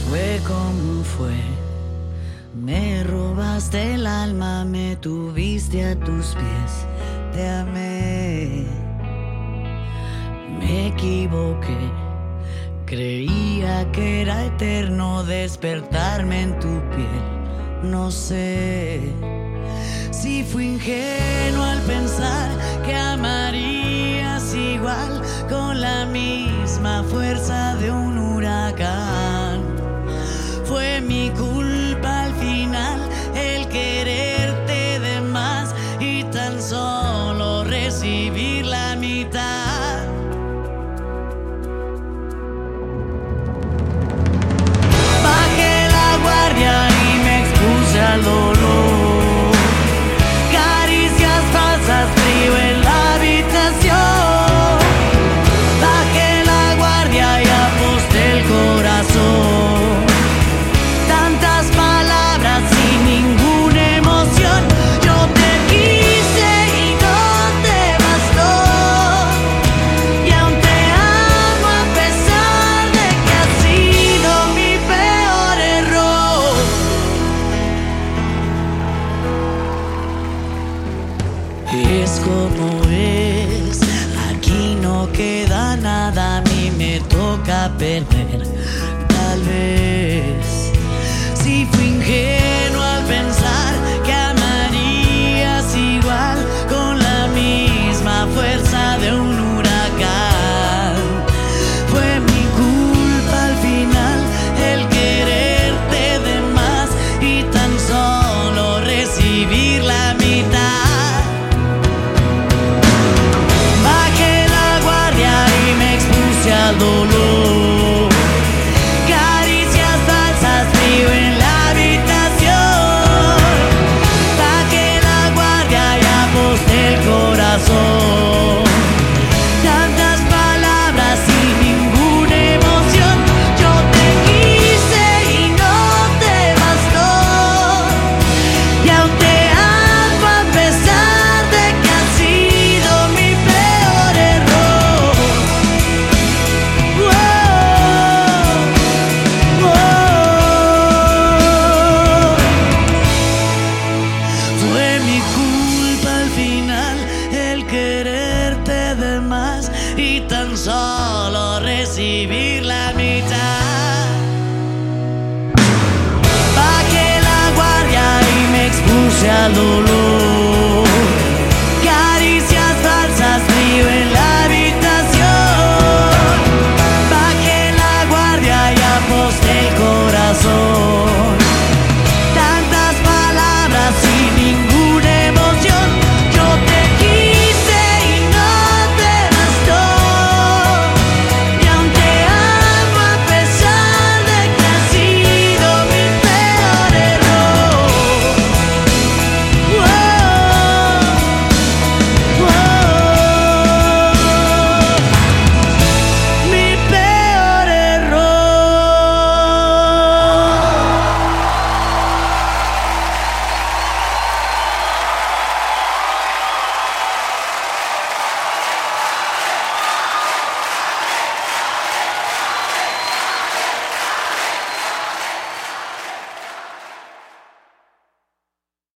Fue como fue, me robaste el alma, me tuviste a tus pies, te amé. Me equivoqué, creía que era eterno despertarme en tu piel. No sé si fui ingenuo al pensar que amarías igual, con la misma fuerza de un huracán. Fue mi culpa al final el quererte de más y tan solo recibir la mitad. Bajé la guardia y me expuse al dolor. Caricias falsas, frío en la habitación. Bajé la guardia y aposté el corazón. Tantas palabras sin ninguna emoción. Yo te quise y no te bastó. Y aún te amo a pesar de que ha sido mi peor error. Es como es, aquí no queda nada, a mí me toca perder. Tal vez si fui ingenuo al pensar que amarías igual, con la misma fuerza de un huracán. Fue mi culpa al final el quererte de más y tan solo recibir la mitad. Bajé la guardia y me expuse al dolor. Caricias falsas, frío en la habitación. Bajé la guardia y aposté el corazón. Tantas palabras sin ninguna emoción. Yo te quise y no te bastó. Y aún te amo a pesar de que ha sido mi peor error. Fue mi culpa al final el quererte de más y tan solo recibir la mitad. Bajé la guardia y me expuse al dolor. Caricias falsas, frío en la habitación. Bajé la guardia y aposté